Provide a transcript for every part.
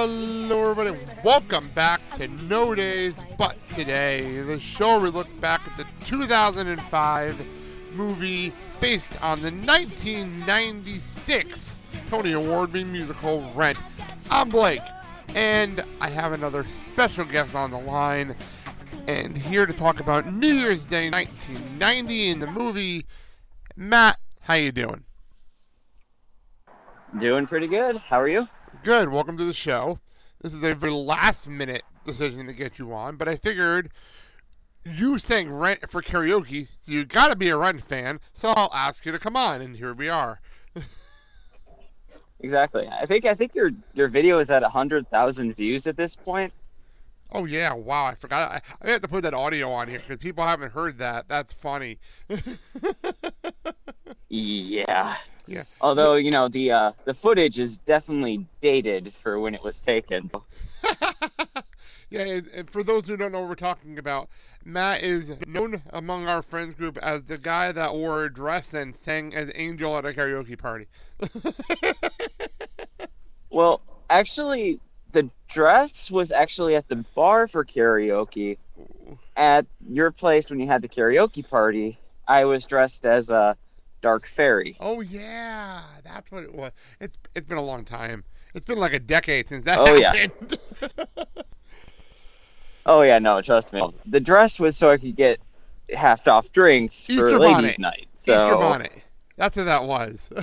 Hello everybody, welcome back to No Days But Today, the show where we look back at the 2005 movie based on the 1996 Tony Award-winning musical Rent. I'm Blake, and I have another special guest on the line, and here to talk about New Year's Day 1990 in the movie. Matt, how you doing? Doing pretty good. How are you? Good. Welcome to the show. This is a very last-minute decision to get you on, but I figured you sang Rent for karaoke, so you got to be a Rent fan, so I'll ask you to come on, and here we are. Exactly. I think your video is at 100,000 views at this point. Oh, yeah. Wow. I forgot. I have to put that audio on here because people haven't heard that. That's funny. Yeah. Yeah. Although, you know, the footage is definitely dated for when it was taken. Yeah, and for those who don't know what we're talking about, Matt is known among our friends group as the guy that wore a dress and sang as Angel at a karaoke party. Well, actually, the dress was actually at the bar for karaoke. At your place when you had the karaoke party, I was dressed as a Dark Fairy. Oh, yeah. That's what it was. It's been a long time. It's been like a decade since that happened. Yeah. Oh, yeah, no, trust me. The dress was so I could get half-off drinks Easter for bonnet. ladies' night. So... Easter bonnet. That's what that was.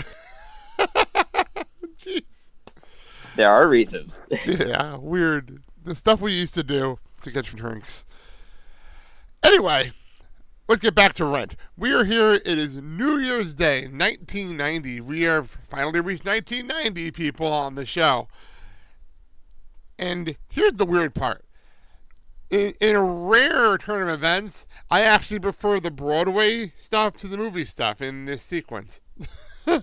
Jeez. There are reasons. Yeah, weird. The stuff we used to do to get drinks. Anyway, let's get back to Rent. We are here. It is New Year's Day, 1990. We have finally reached 1990 people on the show. And here's the weird part. In a rare turn of events, I actually prefer the Broadway stuff to the movie stuff in this sequence. But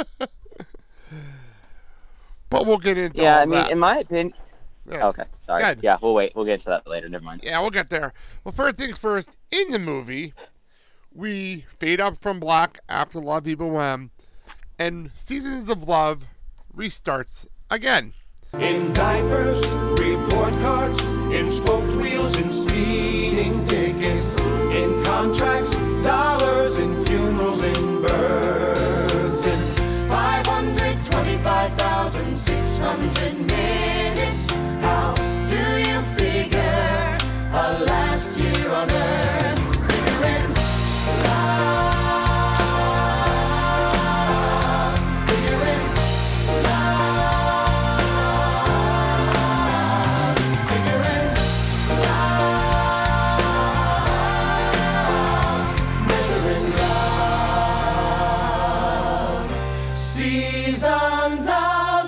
we'll get into all Yeah, I that. mean, in my opinion... Yeah. Okay, sorry. Good. Yeah, we'll wait. We'll get to that later. Never mind. Yeah, we'll get there. Well, first things first, in the movie, we fade up from black after La Vie Boheme, and Seasons of Love restarts again. In diapers, report cards, in spoked wheels, in speeding tickets, in contracts, dollars, in funerals, in births, in 525,600 minutes. How do you figure a last year on earth? Figuring love, figuring love, figuring love, measuring love, seasons of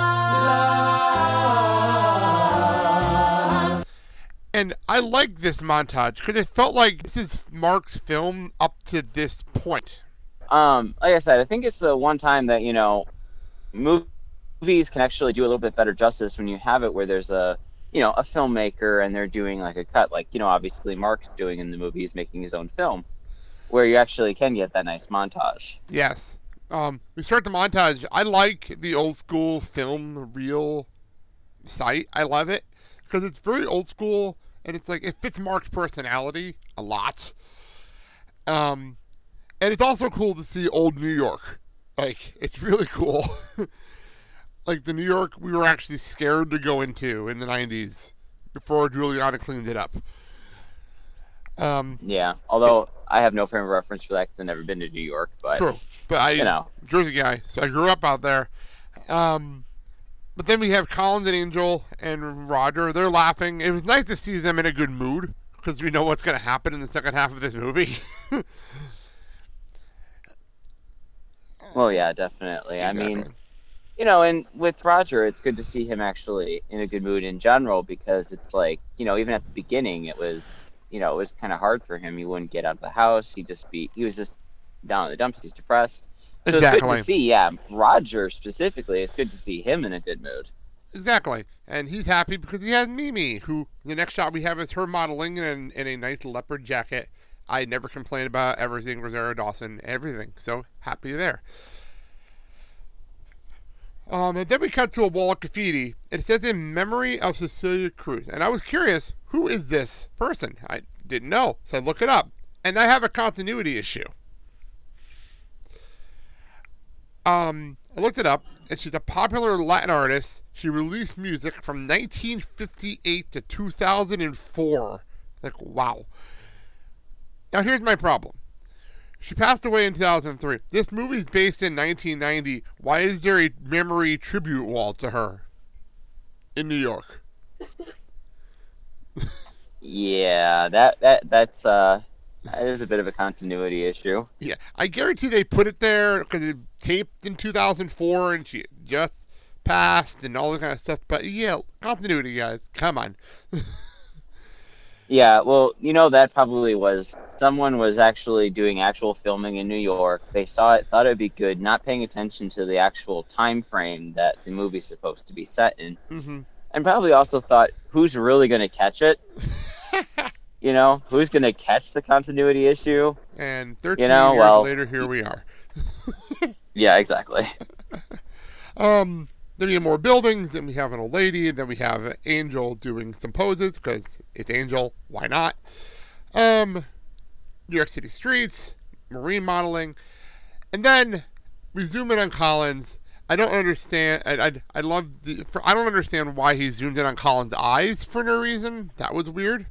love. And I like this montage because it felt like this is Mark's film up to this point. Like I said, I think it's the one time that, you know, movies can actually do a little bit better justice when you have it where there's a filmmaker and they're doing like a cut, like, you know, obviously Mark's doing in the movie is making his own film, where you actually can get that nice montage. Yes. We start the montage. I like the old school film reel site. I love it because it's very old school and it's like it fits Mark's personality a lot. And it's also cool to see old New York. Like, it's really cool. Like the New York we were actually scared to go into in the 90s before Giuliani cleaned it up. Yeah, although I have no frame of reference for that because I've never been to New York, but True, but you know. Jersey guy, so I grew up out there. But then we have Collins and Angel and Roger. They're laughing. It was nice to see them in a good mood because we know what's going to happen in the second half of this movie. Well, yeah, definitely. Exactly. I mean, you know, and with Roger, it's good to see him actually in a good mood in general because it's like, you know, even at the beginning, it was kind of hard for him. He wouldn't get out of the house. He was just down in the dumps. He's depressed. So Exactly. It's good to see, yeah, Roger specifically, it's good to see him in a good mood. Exactly. And he's happy because he has Mimi, who the next shot we have is her modeling in a nice leopard jacket. I never complain about ever seeing Rosario Dawson, everything. So happy there. And then we cut to a wall of graffiti. It says in memory of Cecilia Cruz. And I was curious, who is this person? I didn't know, so I looked it up. And I have a continuity issue. I looked it up, and she's a popular Latin artist. She released music from 1958 to 2004. Like, wow. Now, here's my problem. She passed away in 2003. This movie's based in 1990. Why is there a memory tribute wall to her in New York? Yeah, that is a bit of a continuity issue. Yeah, I guarantee they put it there because it taped in 2004 and she just passed and all that kind of stuff. But yeah, continuity, guys. Come on. Yeah, well, that probably was someone was actually doing actual filming in New York. They saw it, thought it would be good, not paying attention to the actual time frame that the movie's supposed to be set in. Mm-hmm. And probably also thought, who's really going to catch it? Who's going to catch the continuity issue? And 13 years later, here we are. Yeah, exactly. Then we have more buildings, then we have an old lady, and then we have Angel doing some poses, because it's Angel, why not? New York City streets, marine modeling, and then we zoom in on Collins. I don't understand, I don't understand why he zoomed in on Collins' eyes for no reason. That was weird.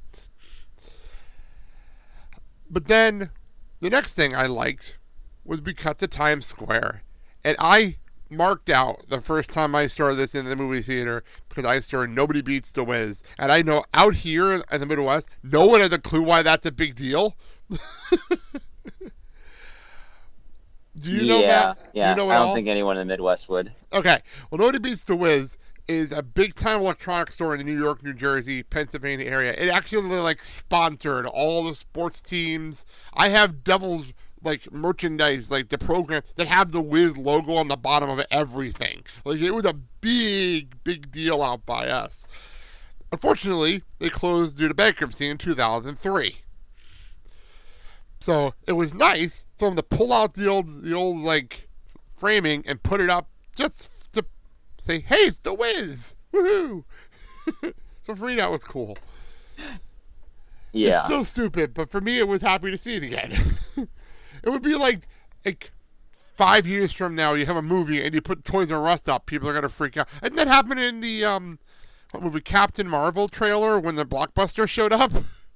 But then, the next thing I liked was we cut to Times Square, and I marked out the first time I saw this in the movie theater because I saw Nobody Beats The Wiz. And I know out here in the Midwest, no one has a clue why that's a big deal. Do you know that? Yeah, do you know I don't think anyone in the Midwest would. Okay, well, Nobody Beats The Wiz is a big-time electronics store in the New York, New Jersey, Pennsylvania area. It actually, sponsored all the sports teams. I have Devils merchandise, the program that have the Wiz logo on the bottom of everything. It was a big deal out by us. Unfortunately, they closed due to bankruptcy in 2003. So it was nice for them to pull out the old framing and put it up just to say, hey, it's the Wiz! Woohoo! So for me, that was cool. Yeah. It's so stupid, but for me, it was happy to see it again. It would be like 5 years from now, you have a movie and you put Toys R Us up, people are gonna freak out. And that happened in the what movie, Captain Marvel trailer when the Blockbuster showed up.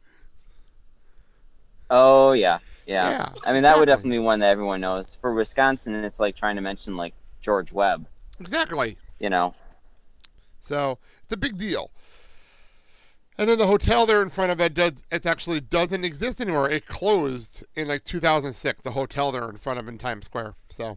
Oh yeah. Yeah, I mean, that would definitely be one that everyone knows. For Wisconsin, it's like trying to mention George Webb. Exactly. So it's a big deal. And then the hotel there in front of it, it actually doesn't exist anymore. It closed in 2006, the hotel there in front of in Times Square. So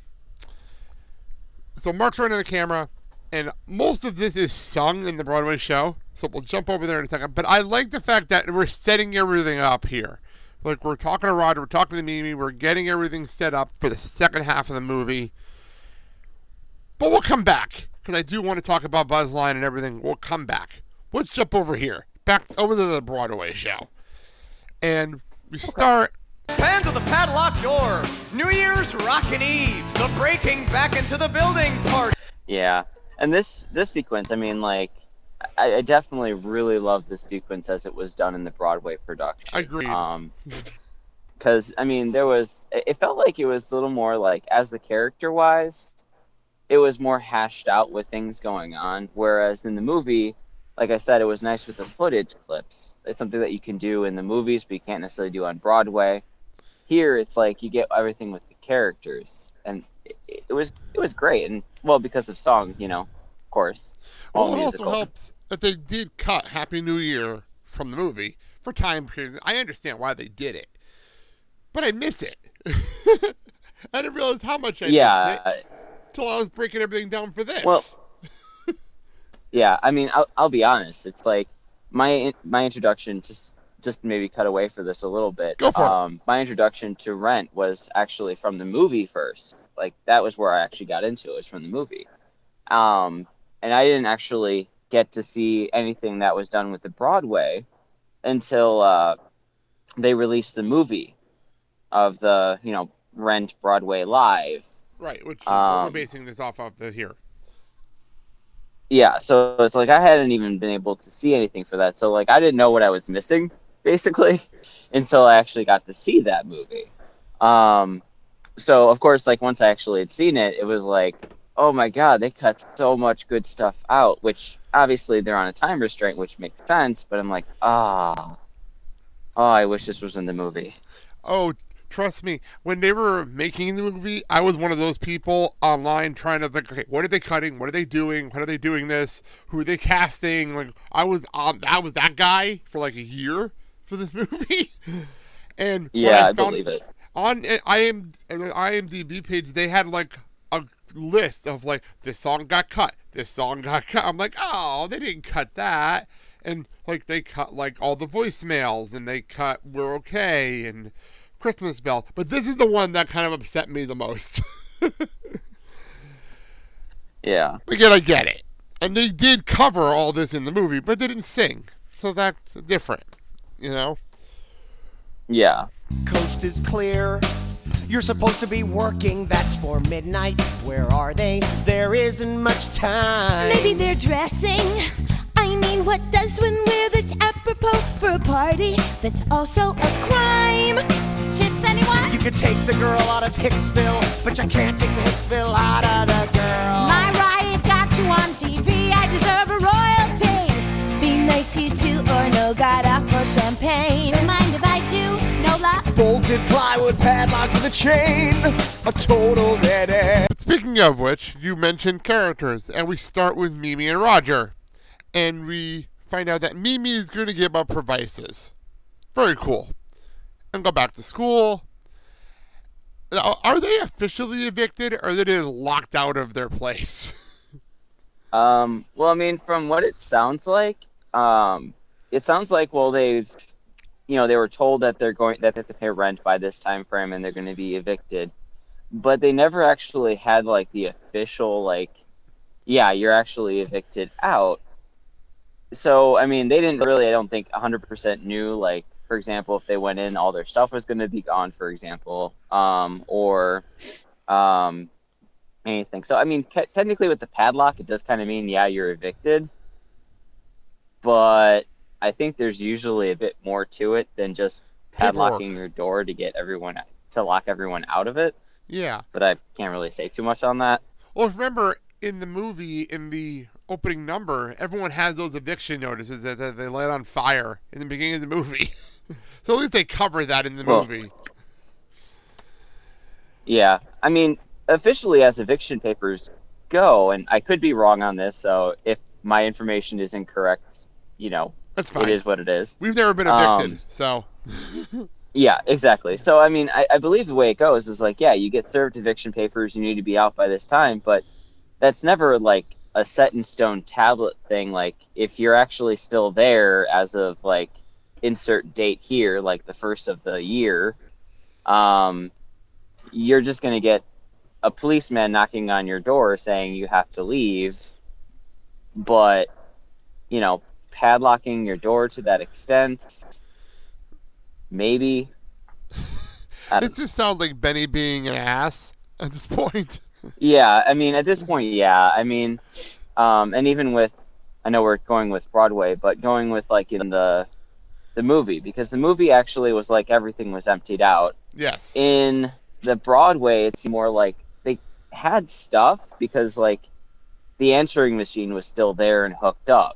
Mark's running the camera, and most of this is sung in the Broadway show. So we'll jump over there in a second. But I like the fact that we're setting everything up here. We're talking to Roger, we're talking to Mimi, we're getting everything set up for the second half of the movie. But we'll come back, because I do want to talk about Buzz Line and everything. We'll come back. Let's jump over here, back over to the Broadway show. And we start... Pan to the padlock door. New Year's Rockin' Eve. The breaking back into the building part. yeah, and this sequence, I mean, I definitely really love this sequence as it was done in the Broadway production. I agree. Because, I mean, it felt like it was a little more as the character-wise, it was more hashed out with things going on, whereas in the movie, like I said, it was nice with the footage clips. It's something that you can do in the movies, but you can't necessarily do on Broadway. Here, it's you get everything with the characters, and it was great, and because of song, of course. Well, it also helps that they did cut Happy New Year from the movie for time periods. I understand why they did it, but I miss it. I didn't realize how much I missed it until I was breaking everything down for this. Well, yeah, I mean, I'll be honest. It's my introduction, just maybe cut away for this a little bit. Go for it. My introduction to Rent was actually from the movie first. That was where I actually got into it, was from the movie. And I didn't actually get to see anything that was done with the Broadway until they released the movie of the, Rent Broadway Live. Right, which we're basing this off of here. Yeah, so it's like I hadn't even been able to see anything for that. So like I didn't know what I was missing basically until I actually got to see that movie. Um, so of course, like once I actually had seen it, it was like, oh my God, they cut so much good stuff out, which obviously they're on a time restraint, which makes sense. But I'm like, oh, I wish this was in the movie. Oh, trust me, when they were making the movie, I was one of those people online trying to think, okay, what are they cutting? What are they doing? When are they doing this? Who are they casting? Like, I was that guy for like a year for this movie. And Yeah, I believe it. On IMDb page, they had like a list of like, this song got cut, this song got cut. I'm like, oh, they didn't cut that. And like they cut like all the voicemails, and they cut "We're Okay" and "Christmas Bell." But this is the one that kind of upset me the most. Yeah. Again, I get it, and they did cover all this in the movie, but they didn't sing, so that's different, you know. Yeah. Coast is clear. You're supposed to be working, that's for midnight. Where are they? There isn't much time. Maybe they're dressing. I mean, what does one wear that's apropos for a party that's also a crime? Chips, anyone? You could take the girl out of Hicksville, but you can't take the Hicksville out of the girl. My riot got you on TV. I deserve a royalty. Be nice, you two, or no god awful champagne. Don't mind if I do, no luck. Bolted plywood padlock with a chain. A total dead end. But speaking of which, you mentioned characters, and we start with Mimi and Roger. And we find out that Mimi is going to give up her vices. Very cool. And go back to school. Now, are they officially evicted, or are they just locked out of their place? Well, I mean, from what it sounds like, well, they were told that they have to pay rent by this time frame, and they're going to be evicted. But they never actually had like the official like, yeah, you're actually evicted out. So, I mean, they didn't really, I don't think, 100% knew, like, for example, if they went in, all their stuff was going to be gone, for example, or anything. So, I mean, technically with the padlock, it does kind of mean, yeah, you're evicted. But I think there's usually a bit more to it than just padlocking your door to lock everyone out of it. Yeah. But I can't really say too much on that. Well, remember, in the movie, in the opening number, everyone has those eviction notices that they light on fire in the beginning of the movie. So at least they cover that in the movie. Yeah. I mean, officially as eviction papers go, and I could be wrong on this, so if my information is incorrect, that's fine. It is what it is. We've never been evicted, so... Yeah, exactly. So, I mean, I believe the way it goes is like, yeah, you get served eviction papers, you need to be out by this time, but that's never like a set in stone tablet thing. Like, if you're actually still there as of like insert date here, like the first of the year, you're just going to get a policeman knocking on your door saying you have to leave. But, padlocking your door to that extent, maybe. This just sounds like Benny being an ass at this point. Yeah, I mean, at this point, yeah. I mean, and even with, I know we're going with Broadway, but going with like in the movie, because the movie actually was like everything was emptied out. Yes. In the Broadway, it's more like they had stuff because like the answering machine was still there and hooked up.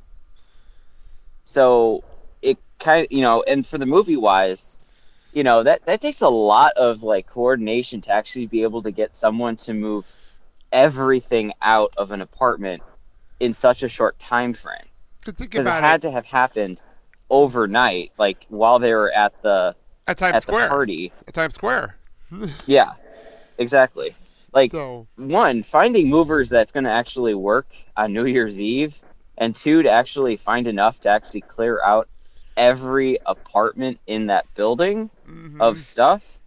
So it kind of, and for the movie wise, that takes a lot of like coordination to actually be able to get someone to move everything out of an apartment in such a short time frame. Because it had to have happened overnight, like while they were at the party at Times Square. Yeah, exactly. Like, so, one, finding movers that's going to actually work on New Year's Eve, and two, to actually find enough to actually clear out every apartment in that building of stuff.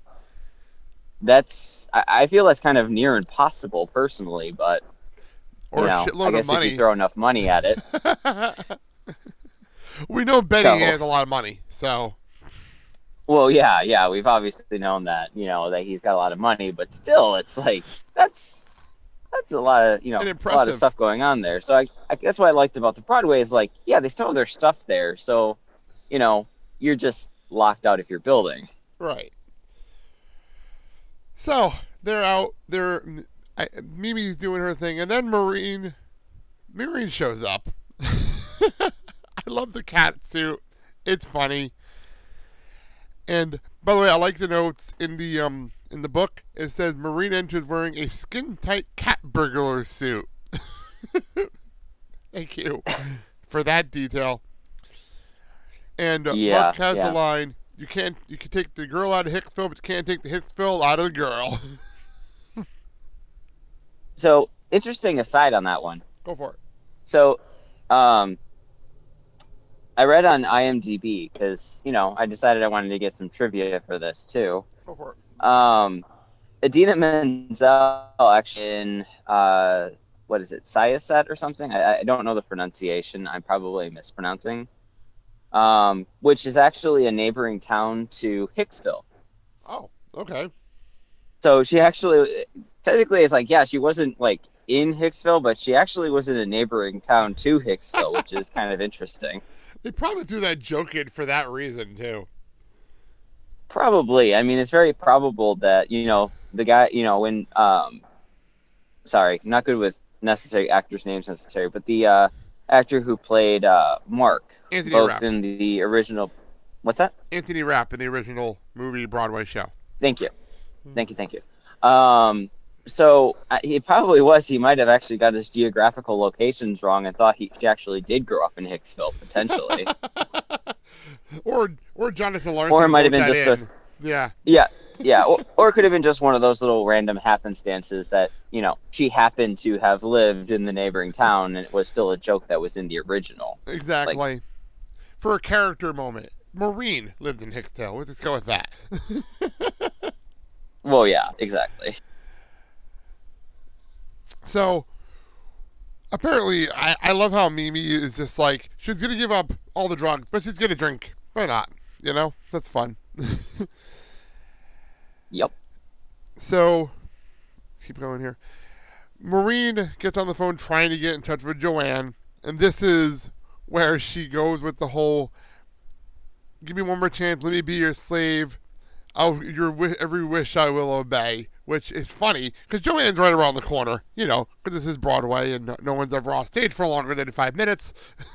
I feel that's kind of near impossible personally, but or a shitload I guess of money. if you throw enough money at it. We know Benny has a lot of money, so. Well, yeah, we've obviously known that, that he's got a lot of money, but still, it's like, that's that's a lot of And a lot impressive. of stuff going on there. So I that's what I liked about the Broadway is like, yeah, they still have their stuff there. So, you're just locked out if you're building. Right. So they're out. Mimi's doing her thing, and then Maureen shows up. I love the cat suit. It's funny. And by the way, I like the notes in the book. It says Maureen enters wearing a skin-tight cat burglar suit. Thank you for that detail. And Mark has the line, you can take the girl out of Hicksville, but you can't take the Hicksville out of the girl. So, interesting aside on that one. Go for it. So, I read on IMDb because, I decided I wanted to get some trivia for this too. Go for it. Idina Menzel actually in, what is it, Syosset or something? I don't know the pronunciation. I'm probably mispronouncing. Which is actually a neighboring town to Hicksville. Oh, okay. So she actually, technically, it's like, yeah, she wasn't like in Hicksville, but she actually was in a neighboring town to Hicksville, which is kind of interesting. They probably threw that joke in for that reason too. Probably. I mean, it's very probable that, the guy, when, sorry, not good with necessary actors' names necessary, but the actor who played Mark, Anthony both Rapp. in the original, what's that? Anthony Rapp in the original movie Broadway show. Thank you. So he probably was. He might have actually got his geographical locations wrong and thought he actually did grow up in Hicksville, potentially. or Jonathan Lawrence. Or it might have wrote been that just in. Yeah. Or it could have been just one of those little random happenstances that, she happened to have lived in the neighboring town and it was still a joke that was in the original. Exactly. For a character moment. Maureen lived in Hicksville. Let's go with that. Well, yeah, exactly. So, apparently, I love how Mimi is just like, she's going to give up all the drugs, but she's going to drink. Why not? That's fun. Yep. So, let's keep going here. Maureen gets on the phone trying to get in touch with Joanne, and this is where she goes with the whole, give me one more chance, let me be your slave, every wish I will obey, which is funny, because Joanne's right around the corner, because this is Broadway, and no one's ever off stage for longer than 5 minutes.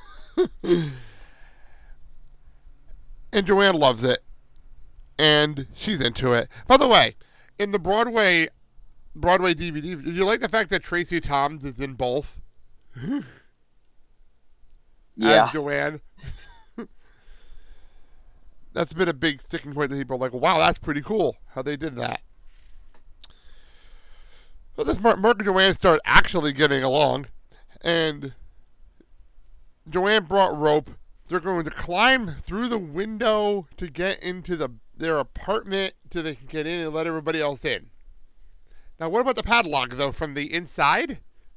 And Joanne loves it. And she's into it. By the way, in the Broadway DVD, did you like the fact that Tracy Toms is in both? Yeah. As Joanne. That's been a big sticking point that people are like, wow, that's pretty cool how they did that. So this Mark and Joanne start actually getting along. And Joanne brought rope. They're going to climb through the window to get into their apartment so they can get in and let everybody else in. Now, what about the padlock, though, from the inside?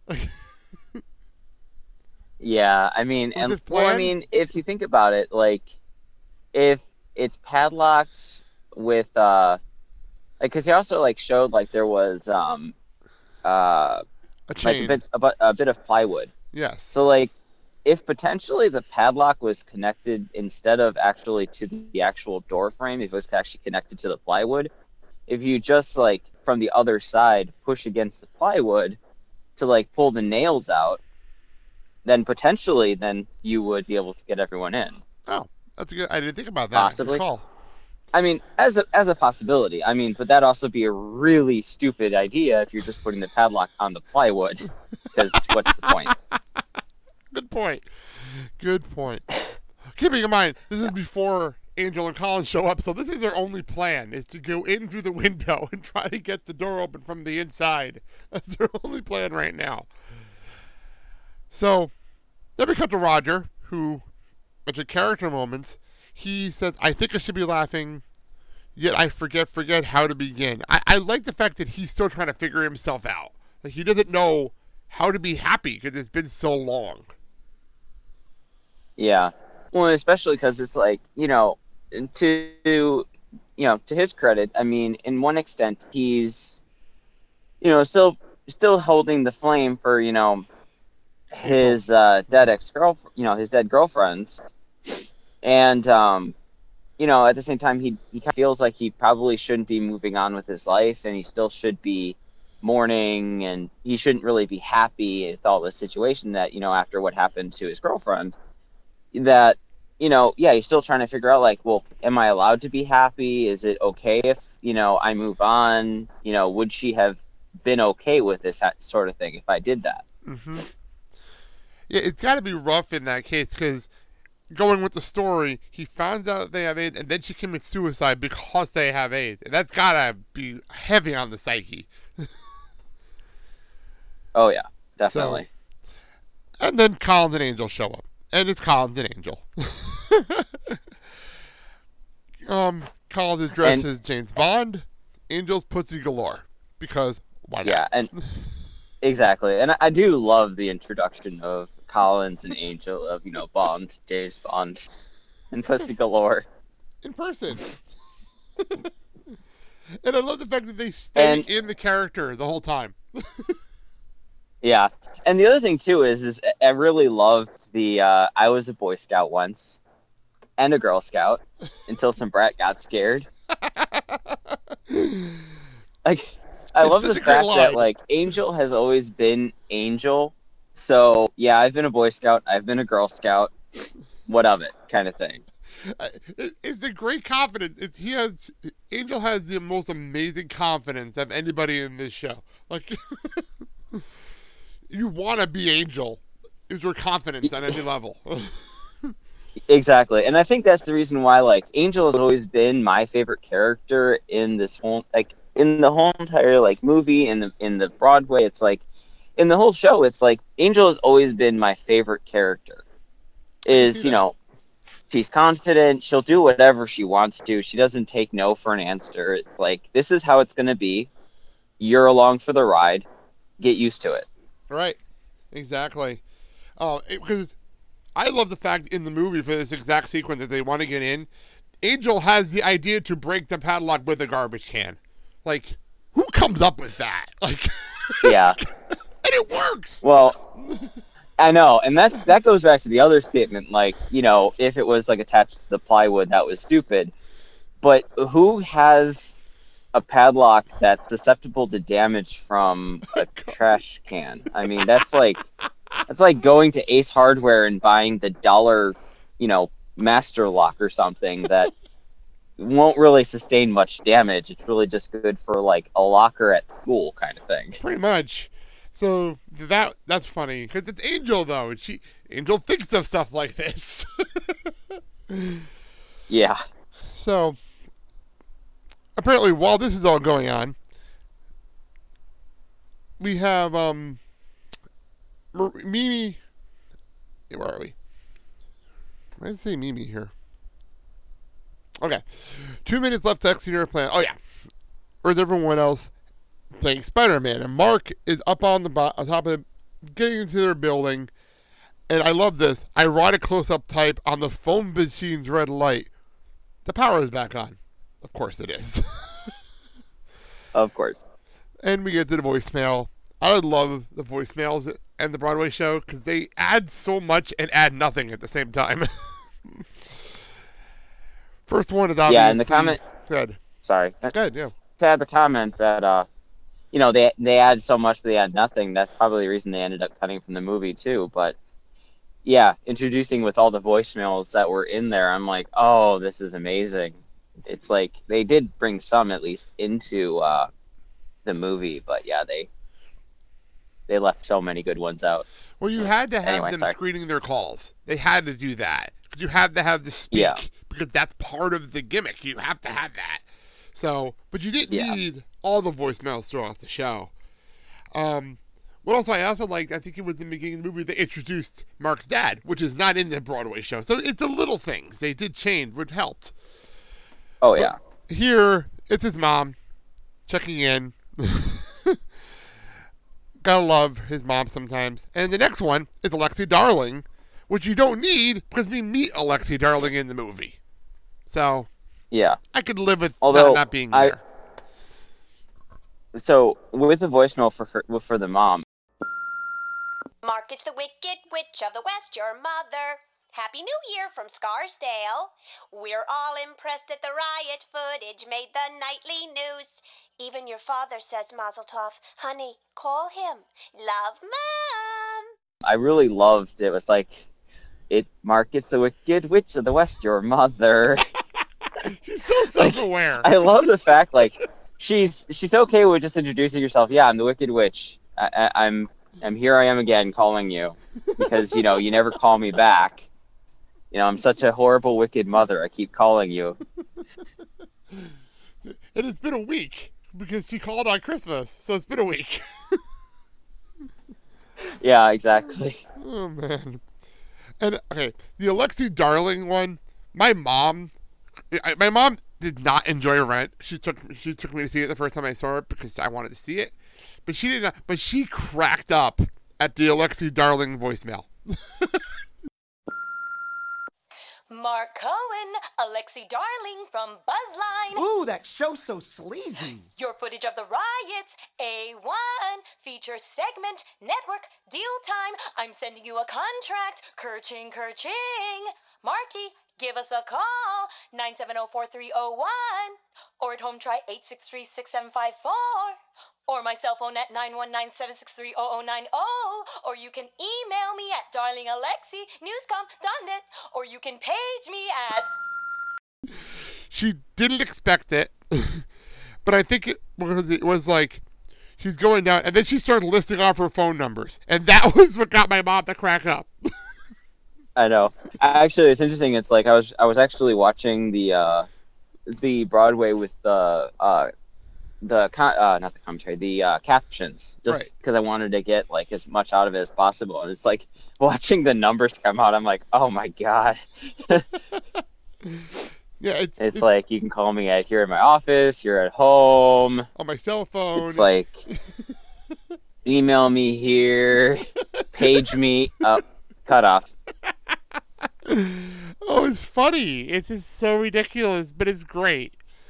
Yeah, I mean, if you think about it, like, if it's padlocked with, because they also, like, showed, like, there was, a chain. like, a bit of plywood. Yes. So, like, if potentially the padlock was connected instead of actually to the actual door frame, if it was actually connected to the plywood, if you just, like, from the other side push against the plywood to, like, pull the nails out, then potentially you would be able to get everyone in. Oh, that's a good. I didn't think about that. Possibly. Good call. I mean, as a possibility. I mean, but that'd also be a really stupid idea if you're just putting the padlock on the plywood, because what's the point? Good point. Keeping in mind, this is before Angel and Colin show up, so this is their only plan, is to go in through the window and try to get the door open from the inside. That's their only plan right now. So, then we cut to Roger, who, at your character moments, he says, I think I should be laughing, yet I forget how to begin. I like the fact that he's still trying to figure himself out. Like, he doesn't know how to be happy because it's been so long. Yeah. Well, especially because it's like, to his credit, I mean, in one extent, he's, still still holding the flame for, his dead ex-girlfriend, his dead girlfriends. And, at the same time, he kind of feels like he probably shouldn't be moving on with his life, and he still should be mourning, and he shouldn't really be happy with all this situation that, after what happened to his girlfriend, that, he's still trying to figure out, like, well, am I allowed to be happy? Is it okay if, I move on? Would she have been okay with this sort of thing if I did that? Mm-hmm. Yeah, it's got to be rough in that case, because going with the story, he found out they have AIDS, and then she commits suicide because they have AIDS. And that's got to be heavy on the psyche. Oh, yeah, definitely. So, and then Collins and Angel show up. And it's Collins and Angel. Collins is dressed as James Bond. Angel's Pussy Galore. Because why not? Yeah, and exactly. And I do love the introduction of Collins and Angel of, Bond, James Bond, and Pussy Galore. In person. And I love the fact that they stay in the character the whole time. Yeah. And the other thing, too, is I really loved I was a Boy Scout once and a Girl Scout until some brat got scared. Like, I love the fact that, like, Angel has always been Angel. So, yeah, I've been a Boy Scout. I've been a Girl Scout. What of it kind of thing. It's a great confidence. Angel has the most amazing confidence of anybody in this show. Like, you want to be Angel. Is your confidence on any level? Exactly. And I think that's the reason why, like, Angel has always been my favorite character in this whole, like, in the whole entire, like, movie, in the Broadway. It's like, in the whole show, it's like, Angel has always been my favorite character. She's confident. She'll do whatever she wants to. She doesn't take no for an answer. It's like, this is how it's going to be. You're along for the ride. Get used to it. Right. Exactly. Because I love the fact in the movie for this exact sequence that they want to get in, Angel has the idea to break the padlock with a garbage can. Like, who comes up with that? Like, yeah. And it works. Well, I know, and that goes back to the other statement, like, if it was, like, attached to the plywood, that was stupid. But who has a padlock that's susceptible to damage from a trash can? I mean, that's like going to Ace Hardware and buying the dollar, master lock or something that won't really sustain much damage. It's really just good for, like, a locker at school kind of thing. Pretty much. So that's funny because it's Angel though. Angel thinks of stuff like this. Yeah. So apparently, while this is all going on, we have Mimi. Where are we? Why did it say Mimi here? Okay, 2 minutes left to execute our plan. Oh yeah, where's everyone else? Playing Spider-Man, and Mark is up on top of getting into their building, and I love this ironic close-up type on the phone machine's red light. The power is back on. Of course it is. Of course. And we get to the voicemail. I love the voicemails and the Broadway show because they add so much and add nothing at the same time. First one is obviously... Yeah, and the comment... Good. Sorry. Good, yeah. To add the comment that... they add so much, but they add nothing. That's probably the reason they ended up cutting from the movie, too. But, yeah, introducing with all the voicemails that were in there, I'm like, oh, this is amazing. It's like, they did bring some, at least, into the movie. But, yeah, they left so many good ones out. Well, you had to have them screening their calls. They had to do that. Because you had to have the speak. Because that's part of the gimmick. You have to have that. So, but you didn't need all the voicemails throughout the show. What I also liked, I think it was in the beginning of the movie, they introduced Mark's dad, which is not in the Broadway show. So it's the little things they did change, which helped. Oh, yeah. But here, it's his mom checking in. Gotta love his mom sometimes. And the next one is Alexi Darling, which you don't need because we meet Alexi Darling in the movie. So... yeah, I could live with not being there. So with the voicemail for the mom, Mark is the Wicked Witch of the West, your mother. Happy New Year from Scarsdale. We're all impressed that the riot footage made the nightly news. Even your father says Mazel Tov. Honey, call him. Love, Mom. I really loved it. Was like, Mark is the Wicked Witch of the West, your mother. She's so self-aware. I love the fact, like, she's okay with just introducing herself. Yeah, I'm the Wicked Witch. I'm here. I am again calling you because you never call me back. I'm such a horrible, wicked mother. I keep calling you. And it's been a week because she called on Christmas, so it's been a week. Yeah, exactly. Oh man. And okay, the Alexi Darling one. My mom did not enjoy Rent. She took me to see it the first time I saw it because I wanted to see it, but she did not. But she cracked up at the Alexi Darling voicemail. Mark Cohen, Alexi Darling from Buzzline. Ooh, that show's so sleazy. Your footage of the riots, A1, feature segment, network, deal time. I'm sending you a contract. Kerching, kerching. Marky, give us a call, 970-4301. Or at home, try 863-6754. Or my cell phone at 919-763-0090. Or you can email me at darlingalexi.newscom.net. Or you can page me at... She didn't expect it, but I think it was like she's going down, and then she started listing off her phone numbers, and that was what got my mom to crack up. I know. Actually, it's interesting. It's like I was actually watching the Broadway with not the commentary, the captions, just because I wanted to get like as much out of it as possible. And it's like watching the numbers come out. I'm like, oh my god. Yeah, it's like you can call me here in my office. You're at home on my cell phone. It's like email me here, page me up, cut off. Oh, it's funny. It's just so ridiculous, but it's great.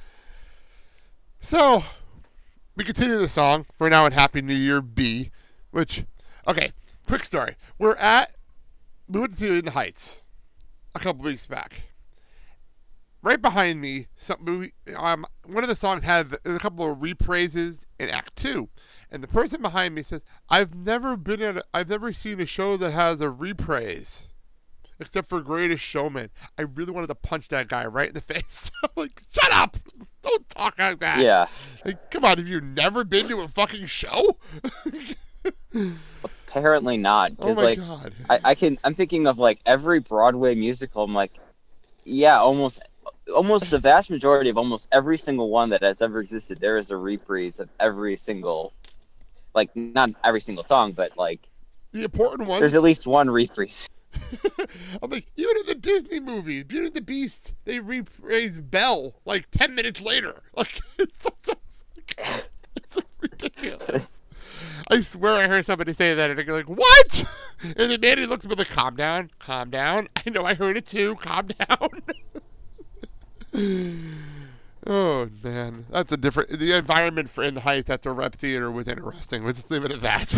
So, we continue the song. We're now at Happy New Year B, which, okay, quick story. We went to see In the Heights a couple weeks back. Right behind me, one of the songs had a couple of repraises in Act 2. And the person behind me says, I've never seen a show that has a repraise. Except for Greatest Showman. I really wanted to punch that guy right in the face. I'm like, shut up! Don't talk like that. Yeah. Like, come on, have you never been to a fucking show? Apparently not. Oh my god. I'm thinking of like every Broadway musical. I'm like, yeah, almost the vast majority of almost every single one that has ever existed, there is a reprise of every single, like not every single song, but like the important ones. There's at least one reprise. I'm like, even in the Disney movies, Beauty and the Beast, they rephrase Belle like 10 minutes later. Like, it's so ridiculous. I swear I heard somebody say that, and I go like, what? And then Manny looks at me like, calm down. I know I heard it too. Calm down. Oh, man. That's the environment in the Heights at the Rep Theater was interesting. Let's leave it at that.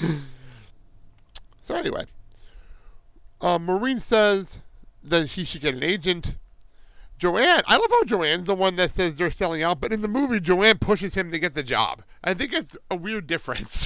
So anyway. Maureen says that he should get an agent. Joanne, I love how Joanne's the one that says they're selling out, but in the movie, Joanne pushes him to get the job. I think it's a weird difference.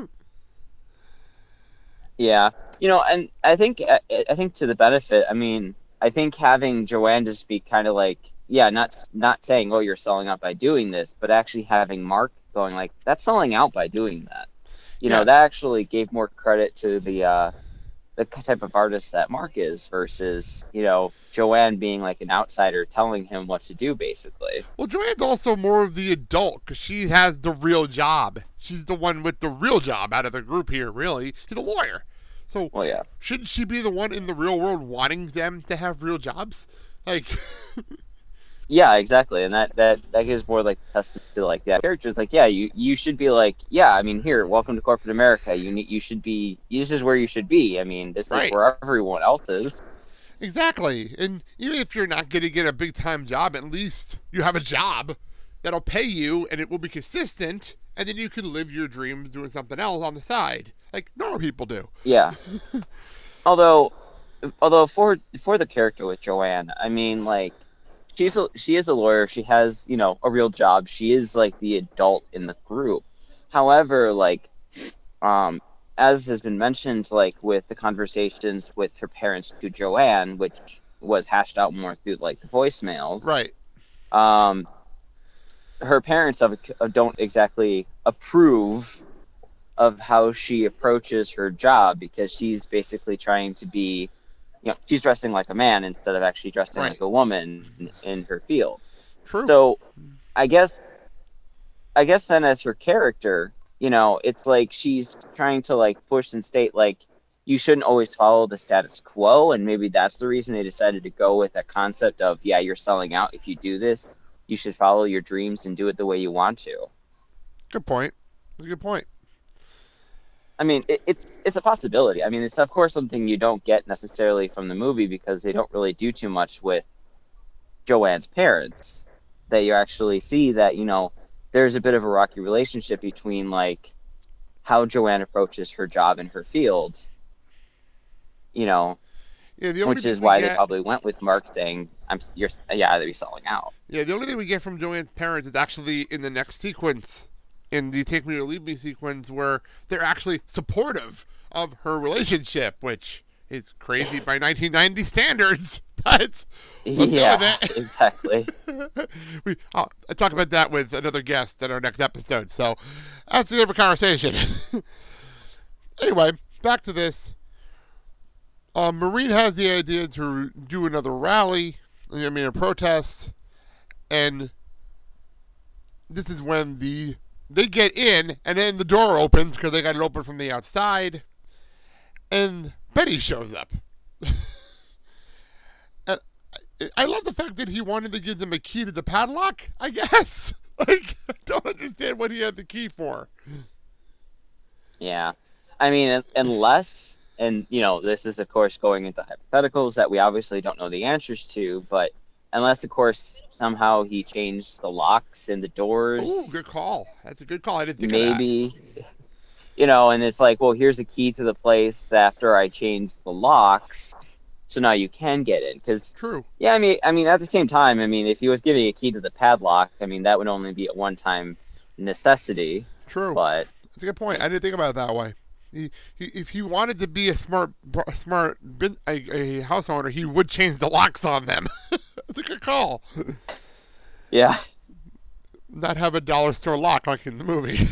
Yeah, and I think to the benefit, I mean, I think having Joanne just be kind of like, yeah, not saying, oh, you're selling out by doing this, but actually having Mark going like, that's selling out by doing that. That actually gave more credit to the type of artist that Mark is versus, Joanne being like an outsider telling him what to do, basically. Well, Joanne's also more of the adult because she has the real job. She's the one with the real job out of the group here, really. She's a lawyer. So, well, yeah. Shouldn't she be the one in the real world wanting them to have real jobs? Like... Yeah, exactly, and that gives more like testament to like that character's like, yeah, you should be like, yeah, I mean, here, welcome to corporate America. You should be. This is where you should be. I mean, this is where everyone else is. Exactly, and even if you're not going to get a big time job, at least you have a job. that'll pay you and it will be consistent, and then you can live your dreams doing something else on the side, like normal people do. Yeah. Although for the character with Joanne, I mean, like, she is a lawyer. She has, you know, a real job. She is like the adult in the group. However, like, as has been mentioned, like with the conversations with her parents to Joanne, which was hashed out more through like the voicemails, Right. Her parents don't exactly approve of how she approaches her job, because she's basically trying to be, you know, she's dressing like a man instead of actually dressing Right. like a woman in her field. True. So I guess then as her character, you know, it's like she's trying to like push and state like you shouldn't always follow the status quo, and maybe that's the reason they decided to go with that concept of, yeah, you're selling out if you do this. You should follow your dreams and do it the way you want to. Good point. That's a good point. I mean, it's a possibility. I mean, it's of course something you don't get necessarily from the movie, because they don't really do too much with Joanne's parents. That you actually see that, you know, there's a bit of a rocky relationship between like how Joanne approaches her job in her field, you know, Yeah, the only which thing is we why get- they probably went with Mark saying, they're selling out. Yeah, the only thing we get from Joanne's parents is actually in the next sequence, in the Take Me or Leave Me sequence, where they're actually supportive of her relationship, which is crazy by 1990 standards. But let's yeah, go with it. Exactly. I'll talk about that with another guest in our next episode, so that's a different conversation. Anyway, back to this. Maureen has the idea to do another rally, a protest, and this is when they get in, and then the door opens because they got it open from the outside, and Betty shows up. And I love the fact that he wanted to give them a key to the padlock, I guess. Like, I don't understand what he had the key for. Yeah. I mean, unless, and, you know, this is, of course, going into hypotheticals that we obviously don't know the answers to, but unless, of course, somehow he changed the locks in the doors. Ooh, good call. That's a good call. I didn't think of that. Maybe, you know, and it's like, well, here's a key to the place after I changed the locks, so now you can get in. Because, True. yeah, I mean, at the same time, I mean, if he was giving a key to the padlock, I mean, that would only be a one-time necessity. True. But That's a good point. I didn't think about it that way. If he wanted to be a house owner, he would change the locks on them. That's a good call. yeah, Not have a dollar store lock like in the movie.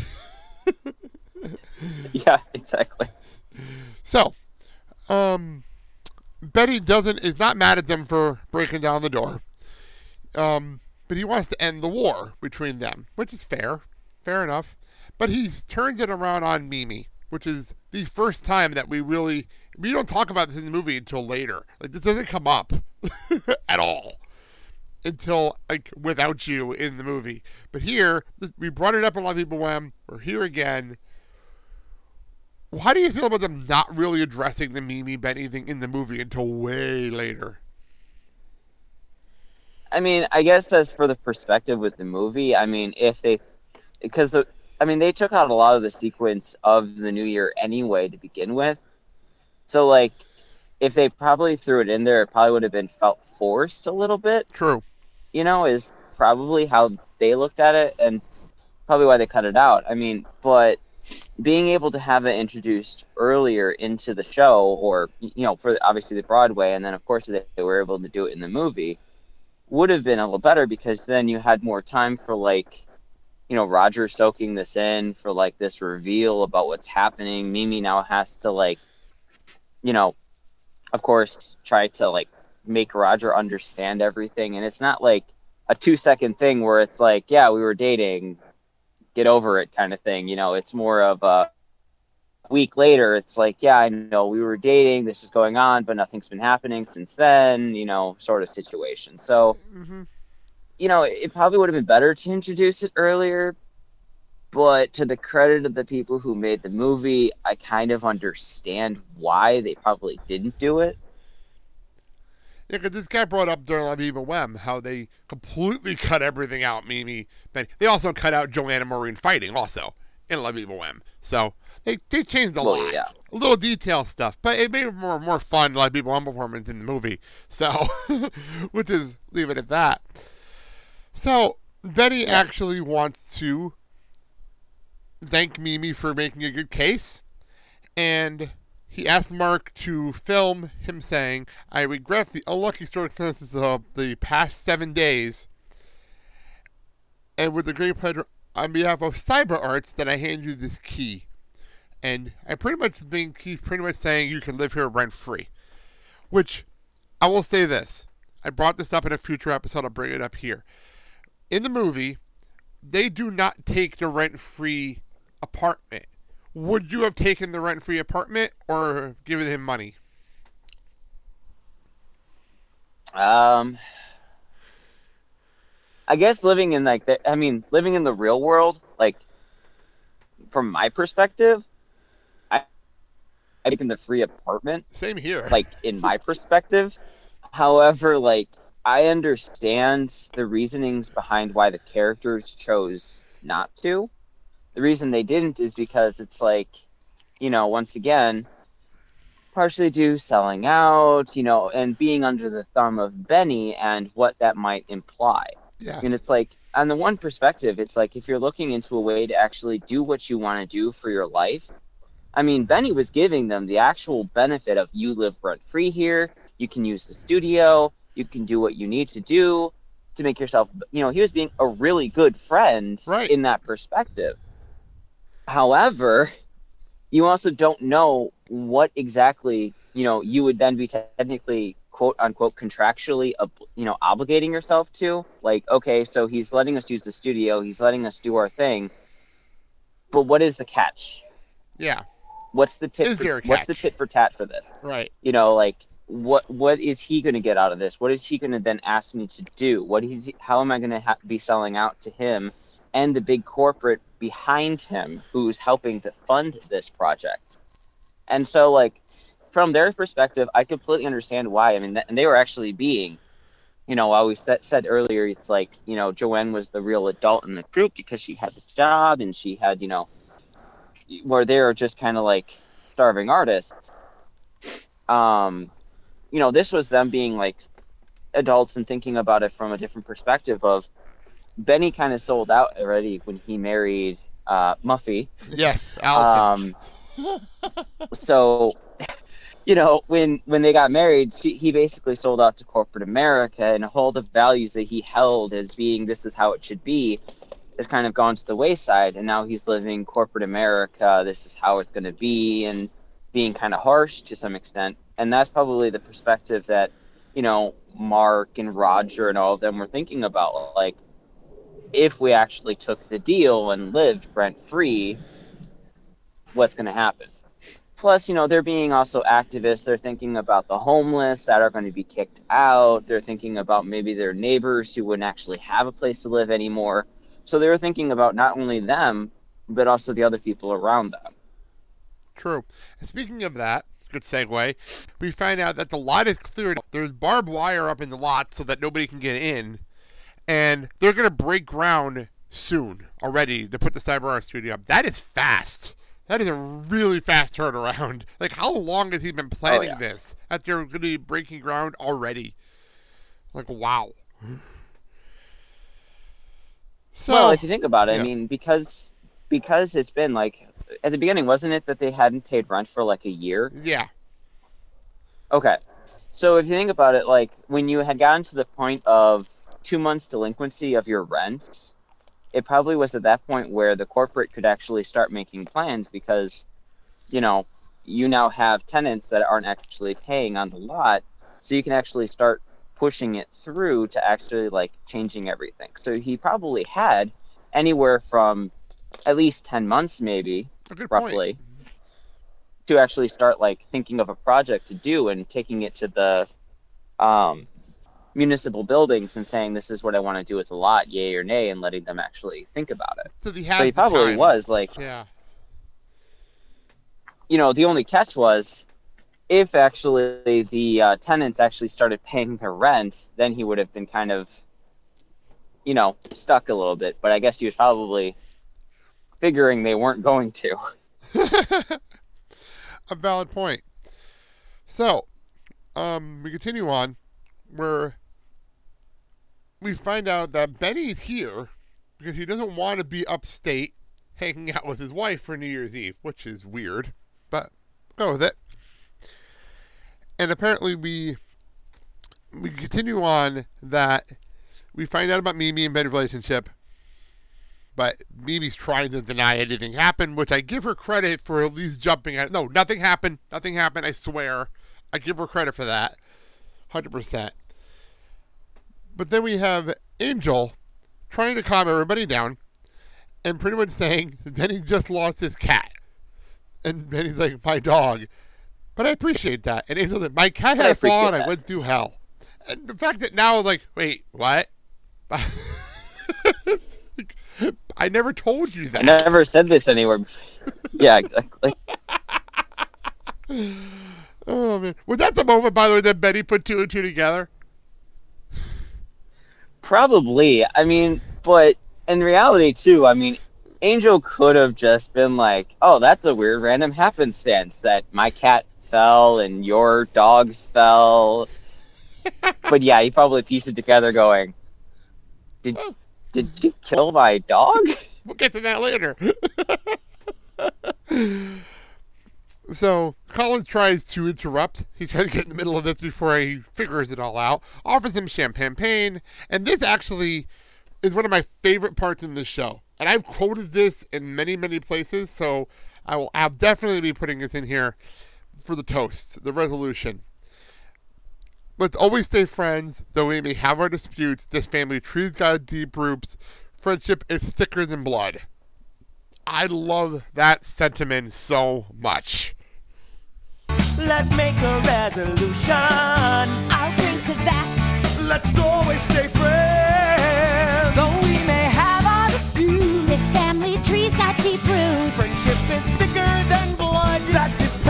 yeah, exactly. So, Betty is not mad at them for breaking down the door. But he wants to end the war between them, which is fair enough. But he turns it around on Mimi, which is the first time that we don't talk about this in the movie until later. Like, this doesn't come up at all until, like, Without You in the movie. But here, we brought it up in a lot of people when we're here again. How do you feel about them not really addressing the Mimi Betty thing in the movie until way later? I mean, I guess as for the perspective with the movie, I mean, they took out a lot of the sequence of the New Year anyway to begin with. So, like, if they probably threw it in there, it probably would have been felt forced a little bit. True. You know, is probably how they looked at it, and probably why they cut it out. I mean, but being able to have it introduced earlier into the show, or, you know, for obviously the Broadway, and then of course they were able to do it in the movie, would have been a little better, because then you had more time for, like, you know, Roger soaking this in for, like, this reveal about what's happening. Mimi now has to, like, you know, of course, try to, like, make Roger understand everything. And it's not like a 2-second thing where it's like, yeah, we were dating, get over it kind of thing. You know, it's more of a week later. It's like, yeah, I know we were dating, this is going on, but nothing's been happening since then, you know, sort of situation. So, you know, it probably would have been better to introduce it earlier, but to the credit of the people who made the movie, I kind of understand why they probably didn't do it. Yeah, because this guy brought up during La Viva Wem how they completely cut everything out, Mimi. But they also cut out Joanna Maureen fighting also in La Viva Wem. So they changed a lot. Yeah. A little detail stuff. But it made it more fun La Viva Wem performance in the movie. So, which is, leave it at that. So, Benny actually wants to thank Mimi for making a good case. And he asked Mark to film him saying, "I regret the unlucky circumstances of the past 7 days, and with the great pleasure on behalf of Cyber Arts that I hand you this key." And I pretty much think he's pretty much saying you can live here rent-free. Which, I will say this. I brought this up in a future episode. I'll bring it up here. In the movie, they do not take the rent-free apartment. Would you have taken the rent-free apartment or given him money? I guess living in living in the real world, like from my perspective, I taken the free apartment. Same here. Like in my perspective. However, like I understand the reasonings behind why the characters chose not to. The reason they didn't is because it's like, once again, partially due selling out, and being under the thumb of Benny and what that might imply. Yes. And it's like, on the one perspective, it's like if you're looking into a way to actually do what you want to do for your life, I mean, Benny was giving them the actual benefit of you live rent-free here, you can use the studio, you can do what you need to do to make yourself, he was being a really good friend in that perspective. However, you also don't know what exactly, you would then be technically, quote unquote, contractually, obligating yourself to. Like, okay, so he's letting us use the studio, he's letting us do our thing, but what is the catch? Yeah. What's the tit? What's the tit for tat for this? Right. Like, what is he going to get out of this? What is he going to then ask me to do? How am I going to be selling out to him and the big corporate behind him who's helping to fund this project? And so, like, from their perspective, I completely understand why. I mean, and they were actually being, while we said earlier, it's like, Joanne was the real adult in the group because she had the job and she had, where they were just kind of like starving artists. This was them being like adults and thinking about it from a different perspective of Benny kind of sold out already when he married Muffy. Yes, Allison. So, when they got married, he basically sold out to corporate America, and all the values that he held as being this is how it should be has kind of gone to the wayside, and now he's living corporate America, this is how it's going to be, and being kind of harsh to some extent. And that's probably the perspective that, Mark and Roger and all of them were thinking about. Like, if we actually took the deal and lived rent-free, what's going to happen? Plus, they're being also activists. They're thinking about the homeless that are going to be kicked out. They're thinking about maybe their neighbors who wouldn't actually have a place to live anymore. So they were thinking about not only them, but also the other people around them. True. And speaking of that, good segue, we find out that the lot is cleared. There's barbed wire up in the lot so that nobody can get in. And they're going to break ground soon already to put the Cyber Art Studio up. That is fast. That is a really fast turnaround. Like, how long has he been planning this? That they're going to be breaking ground already. Like, wow. So, well, if you think about it, I mean, because it's been like, at the beginning, wasn't it that they hadn't paid rent for like a year? Yeah. Okay. So if you think about it, like when you had gotten to the point of 2 months delinquency of your rent, it probably was at that point where the corporate could actually start making plans because, you now have tenants that aren't actually paying on the lot. So you can actually start pushing it through to actually like changing everything. So he probably had anywhere from at least 10 months, maybe roughly, to actually start like thinking of a project to do and taking it to the municipal buildings and saying, this is what I want to do with the lot, yay or nay, and letting them actually think about it. So he probably was like, yeah. The only catch was if actually the tenants actually started paying their rent, then he would have been kind of, stuck a little bit. But I guess he was probably figuring they weren't going to. A valid point. So, we continue on where we find out that Benny's here because he doesn't want to be upstate hanging out with his wife for New Year's Eve, which is weird, but go with it. And apparently we continue on that we find out about Mimi and Benny's relationship, but Mimi's trying to deny anything happened, which I give her credit for at least jumping at. No, nothing happened, I swear. I give her credit for that, 100%. But then we have Angel trying to calm everybody down and pretty much saying Benny just lost his cat. And Benny's like, my dog. But I appreciate that. And Angel's like, my cat had a fall and I went through hell. And the fact that now, like, wait, what? I never told you that. I never said this anywhere before. Yeah, exactly. Oh, man. Was that the moment, by the way, that Benny put 2 and 2 together? Probably. I mean, but in reality, too, I mean, Angel could have just been like, oh, that's a weird random happenstance that my cat fell and your dog fell. But yeah, he probably pieced it together going, did you kill my dog? We'll get to that later. So, Colin tries to interrupt. He tries to get in the middle of this before he figures it all out. Offers him champagne. And this actually is one of my favorite parts in this show. And I've quoted this in many, many places, so I'll definitely be putting this in here for the toast, the resolution. Let's always stay friends, though we may have our disputes. This family tree's got deep roots. Friendship is thicker than blood. I love that sentiment so much. Let's make a resolution. I'll drink to that. Let's always stay friends. Though we may have our disputes, this family tree's got deep roots. Friendship is thicker than blood. That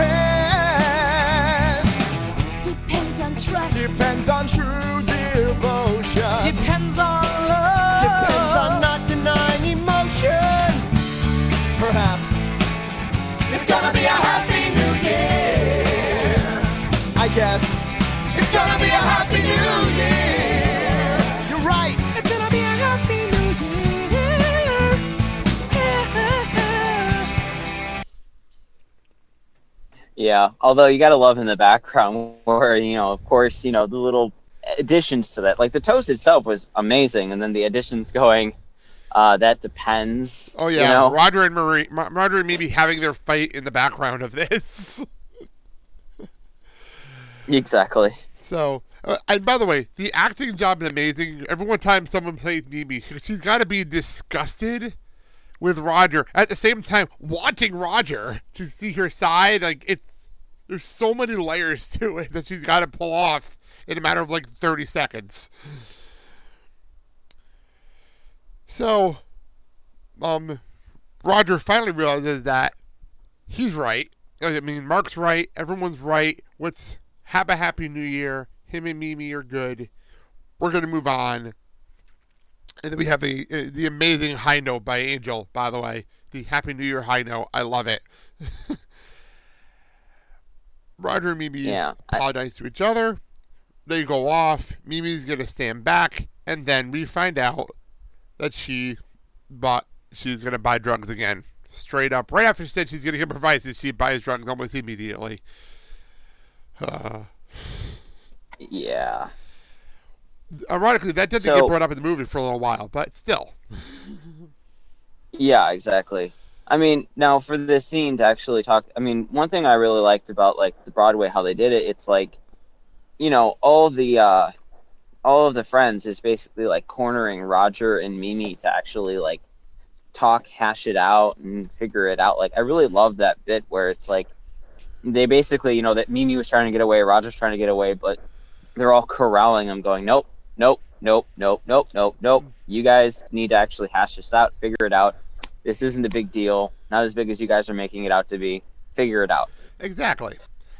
Depends on trust. depends on true devotion. Depends on love. Depends on not denying emotion. Perhaps It's gonna be a happy new year. I guess It's gonna be a happy new year. you're right. It's gonna be a happy new year. Yeah, although you gotta love in the background where, of course, the little additions to that. Like, the toast itself was amazing, and then the additions going, that depends. Oh, yeah. Roger and Mimi having their fight in the background of this. Exactly. So, and by the way, the acting job is amazing. Every time someone plays Mimi, she's got to be disgusted with Roger at the same time wanting Roger to see her side. Like, there's so many layers to it that she's got to pull off in a matter of like 30 seconds. So, Roger finally realizes that he's right. I mean, Mark's right. Everyone's right. Let's have a happy new year. Him and Mimi are good. We're going to move on. And then we have the amazing high note by Angel, by the way. The Happy New Year high note. I love it. Roger and Mimi apologize to each other. They go off. Mimi's going to stand back. And then we find out that she's going to buy drugs again. Straight up. Right after she said she's going to improvise, she buys drugs almost immediately. Yeah. Ironically, that doesn't get brought up in the movie for a little while, but still. Yeah, exactly. I mean, now for this scene to actually talk, I mean, one thing I really liked about, like, the Broadway, how they did it, it's like, all of the friends is basically, like, cornering Roger and Mimi to actually, like, talk, hash it out, and figure it out. Like, I really love that bit where it's like, they basically, that Mimi was trying to get away, Roger's trying to get away, but they're all corralling him, going, nope, nope, nope, nope, nope, nope, nope. You guys need to actually hash this out, figure it out. This isn't a big deal. Not as big as you guys are making it out to be. Figure it out. Exactly.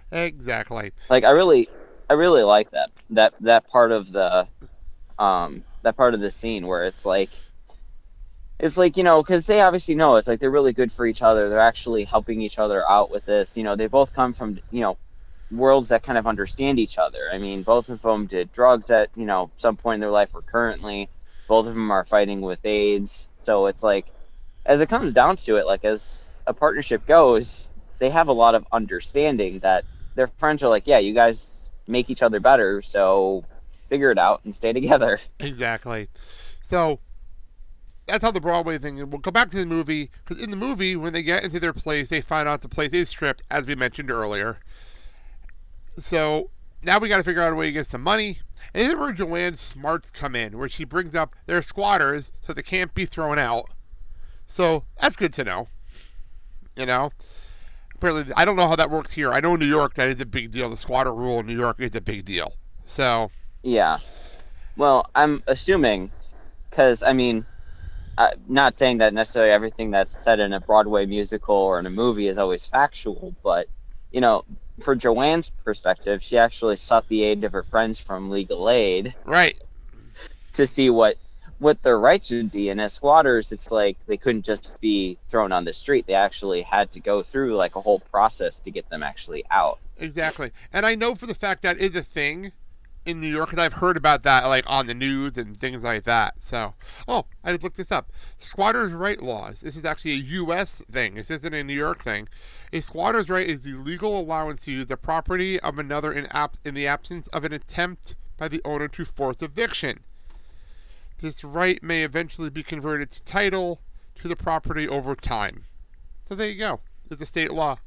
Exactly. Like I really like that part of the scene where it's like, because they obviously know it's like they're really good for each other. They're actually helping each other out with this. They both come from worlds that kind of understand each other. I mean, both of them did drugs at some point in their life, or currently. Both of them are fighting with AIDS. So it's like, as it comes down to it, like as a partnership goes, they have a lot of understanding that their friends are like, yeah, you guys make each other better, so figure it out and stay together. Exactly. So that's how the Broadway thing is. We'll go back to the movie, because in the movie, when they get into their place, they find out the place is stripped, as we mentioned earlier. So now we got to figure out a way to get some money. And this is where Joanne's smarts come in, where she brings up they're squatters, so they can't be thrown out. So that's good to know. Apparently, I don't know how that works here. I know in New York that is a big deal. The squatter rule in New York is a big deal. So yeah. Well, I'm assuming, because I mean, not saying that necessarily everything that's said in a Broadway musical or in a movie is always factual, but for Joanne's perspective, she actually sought the aid of her friends from legal aid, right, to see what their rights would be. And as squatters, it's like they couldn't just be thrown on the street. They actually had to go through like a whole process to get them actually out. Exactly. And I know for the fact that is a thing in New York, because I've heard about that like on the news and things like that. So, I just looked this up. Squatters' right laws. This is actually a U.S. thing. This isn't a New York thing. A squatter's right is the legal allowance to use the property of another in the absence of an attempt by the owner to force eviction. This right may eventually be converted to title to the property over time. So there you go. It's a state law.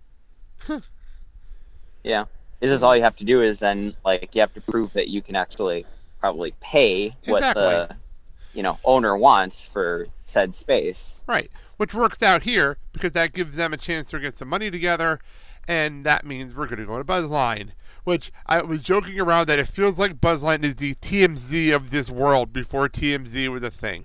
Yeah. It's just all you have to do is then, like, you have to prove that you can actually probably pay what the, owner wants for said space. Right. Which works out here because that gives them a chance to get some money together, and that means we're going to go to Buzzline. Which I was joking around that it feels like Buzzline is the TMZ of this world before TMZ was a thing.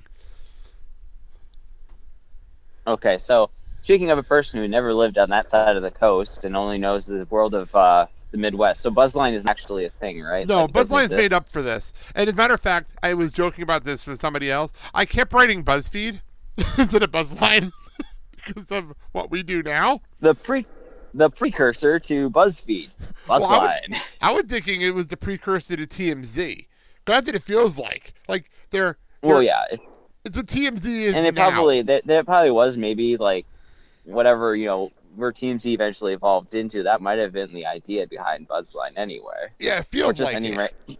Okay, so speaking of a person who never lived on that side of the coast and only knows the world of the Midwest, so Buzzline is actually a thing, right? No, like, Buzzline is made up for this. And as a matter of fact, I was joking about this with somebody else. I kept writing BuzzFeed instead of Buzzline because of what we do now. The precursor to BuzzFeed, Buzzline. Well, I was thinking it was the precursor to TMZ. That's what it feels like. Like they're well, yeah, it's what TMZ is, and it now. there probably was maybe like whatever where TMZ eventually evolved into. That might have been the idea behind Buzzline anyway. Yeah, it feels or just like any it.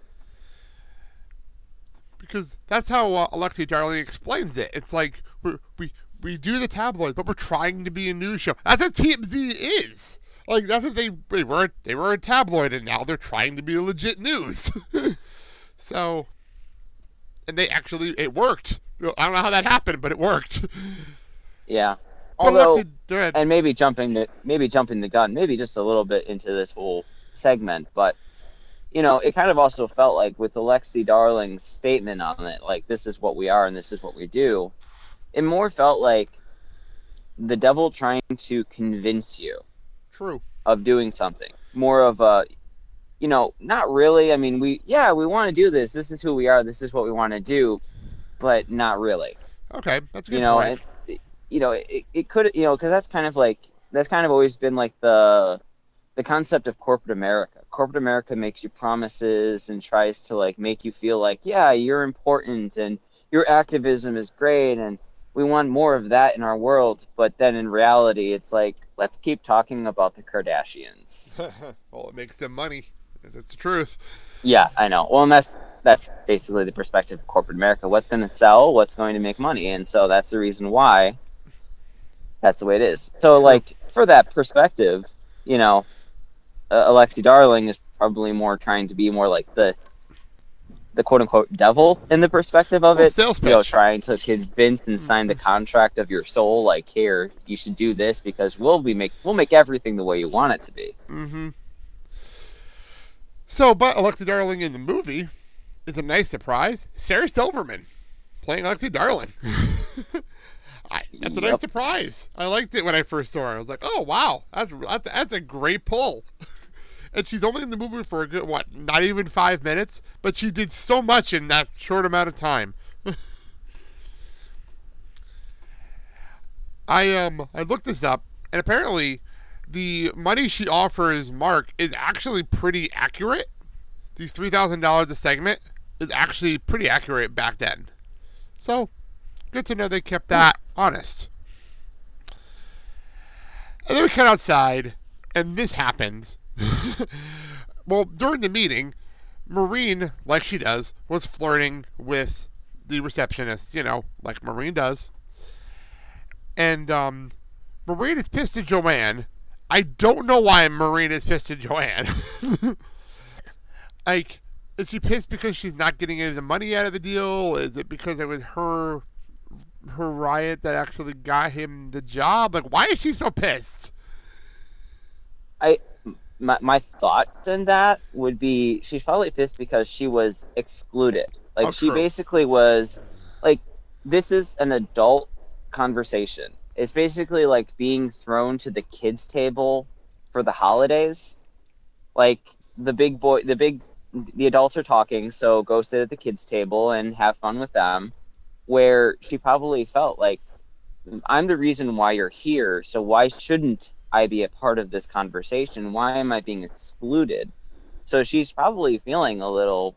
Because that's how Alexi Darling explains it. It's like we do the tabloids, but we're trying to be a news show. That's what TMZ is. Like that's what they were a tabloid, and now they're trying to be a legit news. So, and it worked. I don't know how that happened, but it worked. Yeah. But Although, Alexi, go ahead. and maybe jumping the gun, maybe just a little bit into this whole segment, but it kind of also felt like with Alexi Darling's statement on it, like this is what we are and this is what we do. It more felt like the devil trying to convince you. True. Of doing something. More of a, not really. I mean, we want to do this. This is who we are. This is what we want to do, but not really. Okay, that's a good point. It could, because that's kind of always been like the concept of corporate America. Corporate America makes you promises and tries to like make you feel like, yeah, you're important and your activism is great and we want more of that in our world. But then in reality, it's like, let's keep talking about the Kardashians. Well, it makes them money. That's the truth. Yeah, I know. Well, and that's basically the perspective of corporate America. What's going to sell? What's going to make money? And so that's the reason why that's the way it is. So, like, for that perspective, Alexi Darling is probably more trying to be more like the quote-unquote devil in the perspective of it. Sales pitch. Trying to convince and sign the contract of your soul, like, here, you should do this because we'll make everything the way you want it to be. Mm-hmm. So, but Alexi Darling in the movie is a nice surprise. Sarah Silverman playing Alexi Darling. That's a nice surprise. I liked it when I first saw her. I was like, oh, wow, that's a great pull. And she's only in the movie for a good, not even 5 minutes? But she did so much in that short amount of time. I looked this up, and apparently the money she offers Mark is actually pretty accurate. These $3,000 a segment is actually pretty accurate back then. So, good to know they kept that honest. And then we cut outside, and this happens. Well, during the meeting, Maureen, like she does, was flirting with the receptionist, like Maureen does. And Maureen is pissed at Joanne. I don't know why Maureen is pissed at Joanne. Like, is she pissed because she's not getting any of the money out of the deal? Is it because it was her riot that actually got him the job? Like, why is she so pissed? My thoughts in that would be she's probably pissed because she was excluded. Like, she basically was, like, this is an adult conversation. It's basically like being thrown to the kids' table for the holidays. Like, the adults are talking, so go sit at the kids' table and have fun with them. Where she probably felt like, I'm the reason why you're here, so why shouldn't I be a part of this conversation? Why am I being excluded? So she's probably feeling a little,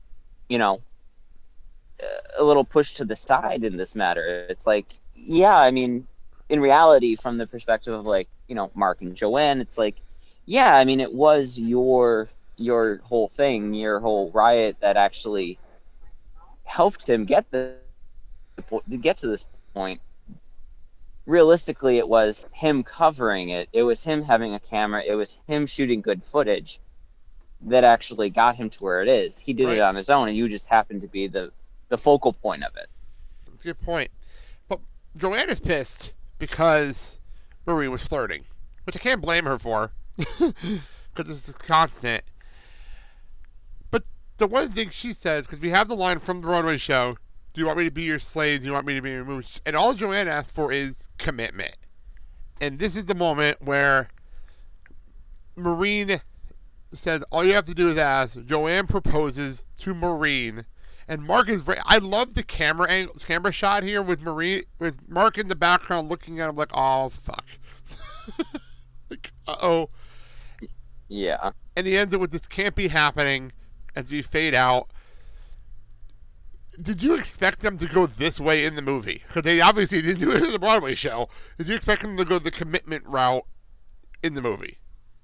a little pushed to the side in this matter. It's like, yeah, I mean, in reality, from the perspective of, like, Mark and Joanne, it's like, yeah, I mean, it was your whole thing, your whole riot that actually helped him get to this point. Realistically, it was him covering it. It was him having a camera. It was him shooting good footage that actually got him to where it is. He did it on his own, and you just happened to be the focal point of it. That's a good point. But Joanne is pissed because Marie was flirting, which I can't blame her for, because it's constant. But the one thing she says, because we have the line from the Broadway show, do you want me to be your slave? Do you want me to be your mooch? And all Joanne asks for is commitment. And this is the moment where Maureen says, all you have to do is ask. Joanne proposes to Maureen. And Mark is I love the camera shot here with Maureen, with Mark in the background looking at him like, oh, fuck. Like, uh-oh. Yeah. And he ends it with this can't be happening as we fade out. Did you expect them to go this way in the movie? Because they obviously didn't do it in the Broadway show. Did you expect them to go the commitment route in the movie?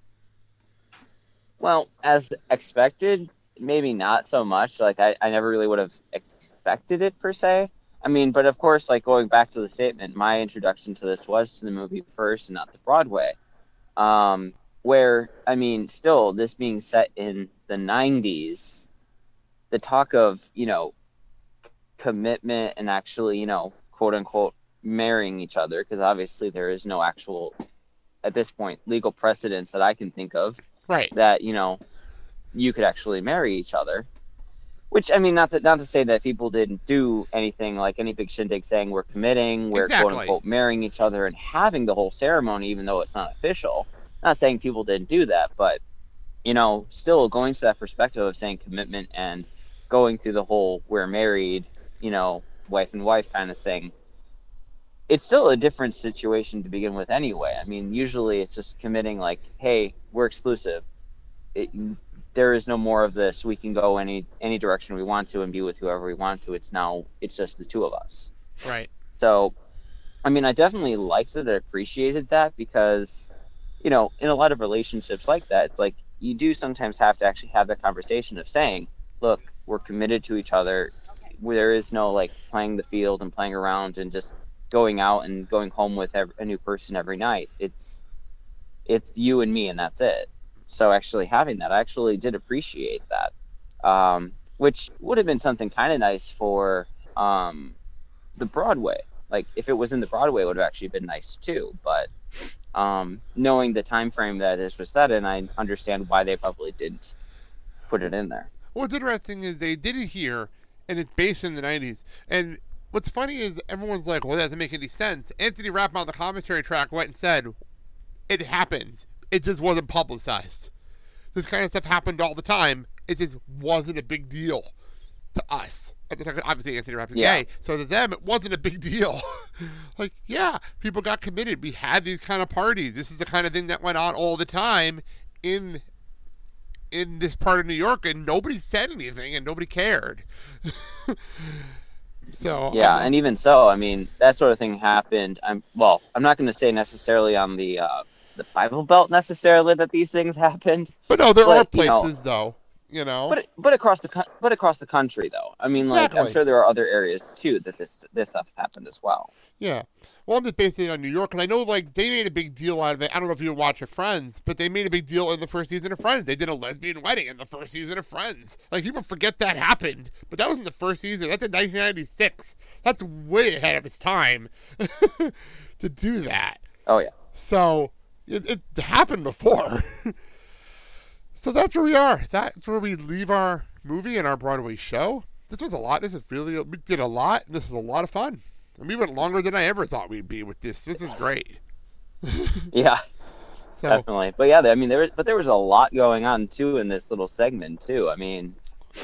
Well, as expected, maybe not so much. Like, I never really would have expected it, per se. I mean, but of course, like, going back to the statement, my introduction to this was to the movie first and not the Broadway. Where, I mean, still, this being set in the 90s, the talk of, commitment and actually, quote unquote, marrying each other, because obviously there is no actual, at this point, legal precedence that I can think of. Right. That, you could actually marry each other. Which, I mean, not to say that people didn't do anything like any big shindig saying we're committing, we're quote unquote marrying each other and having the whole ceremony, even though it's not official. Not saying people didn't do that, but, still going to that perspective of saying commitment and going through the whole we're married, wife and wife kind of thing. It's still a different situation to begin with anyway. I mean, usually it's just committing like, hey, we're exclusive. There is no more of this. We can go any direction we want to and be with whoever we want to. It's just the two of us. Right. So, I mean, I definitely liked it. I appreciated that because, in a lot of relationships like that, it's like you do sometimes have to actually have that conversation of saying, look, we're committed to each other. There is no like playing the field and playing around and just going out and going home with a new person every night. It's you and me, and that's it. So actually having that, I actually did appreciate that, which would have been something kind of nice for the Broadway. Like, if it was in the Broadway, it would have actually been nice too. But knowing the time frame that this was set in, I understand why they probably didn't put it in there. What's interesting is they did it here, and it's based in the 90s. And what's funny is everyone's like, well, that doesn't make any sense. Anthony Rapp on the commentary track went and said, it happened. It just wasn't publicized. this kind of stuff happened all the time. It just wasn't a big deal to us. At the time, obviously, Anthony Rapp is gay, so to them, it wasn't a big deal. Like, yeah, people got committed. We had these kind of parties. This is the kind of thing that went on all the time in this part of New York, and nobody said anything, and nobody cared. So yeah, and even so, I mean, that sort of thing happened. I'm not going to say necessarily on the Bible Belt necessarily that these things happened. But no, there are places though, you know. But across the country though. I mean, like I'm sure there are other areas too that this stuff happened as well. Yeah. Well, I'm just basing it on New York, and I know like they made a big deal out of it. I don't know if you watch Friends, but they made a big deal in the first season of Friends. They did a lesbian wedding in the first season of Friends. Like people forget that happened, but that was in the first season. That's in 1996. That's way ahead of its time to do that. Oh yeah. So it happened before. So that's where we are. That's where we leave our movie and our Broadway show. This was a lot. We did a lot, and this is a lot of fun. And we went longer than I ever thought we'd be with this. This is great. Yeah, so, definitely. But yeah, I mean, there was a lot going on too in this little segment too. I mean,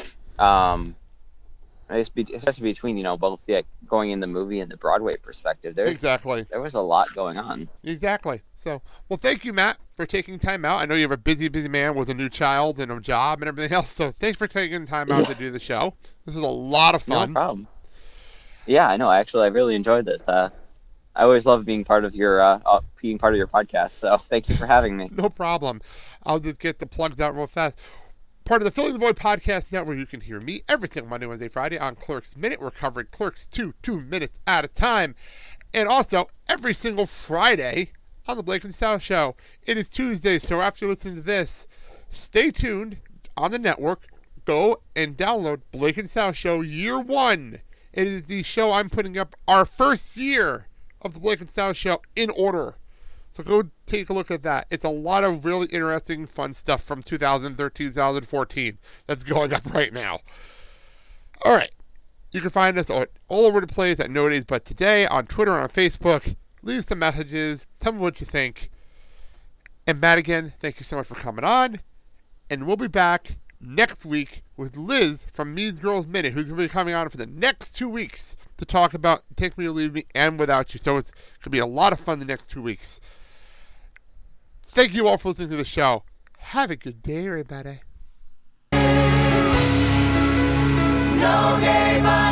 especially between both going in the movie and the Broadway perspective. There was a lot going on. Exactly. So, well, thank you, Matt, for taking time out. I know you're a busy man with a new child and a job and everything else. So thanks for taking time out to do the show. This is a lot of fun. No problem. Yeah, I know. Actually, I really enjoyed this. I always love being part of your podcast. So thank you for having me. No problem. I'll just get the plugs out real fast. Part of the Filling the Void Podcast Network, you can hear me every single Monday, Wednesday, Friday on Clerks Minute. We're covering Clerks 2 minutes at a time. And also every single Friday on the Blake and Sal Show. It is Tuesday, so after you listen to this, stay tuned on the network. Go and download Blake and Sal Show Year 1. It is the show I'm putting up our first year of the Blake and Sal Show in order. So go take a look at that. It's a lot of really interesting, fun stuff from 2013, 2014 that's going up right now. All right. You can find us all over the place at No Days But Today, on Twitter and on Facebook. Leave some messages. Tell me what you think. And Matt, again, thank you so much for coming on. And we'll be back next week with Liz from Mean Girls Minute, who's going to be coming on for the next 2 weeks to talk about Take Me or Leave Me and Without You. So it's going to be a lot of fun the next 2 weeks. Thank you all for listening to the show. Have a good day, everybody. No day but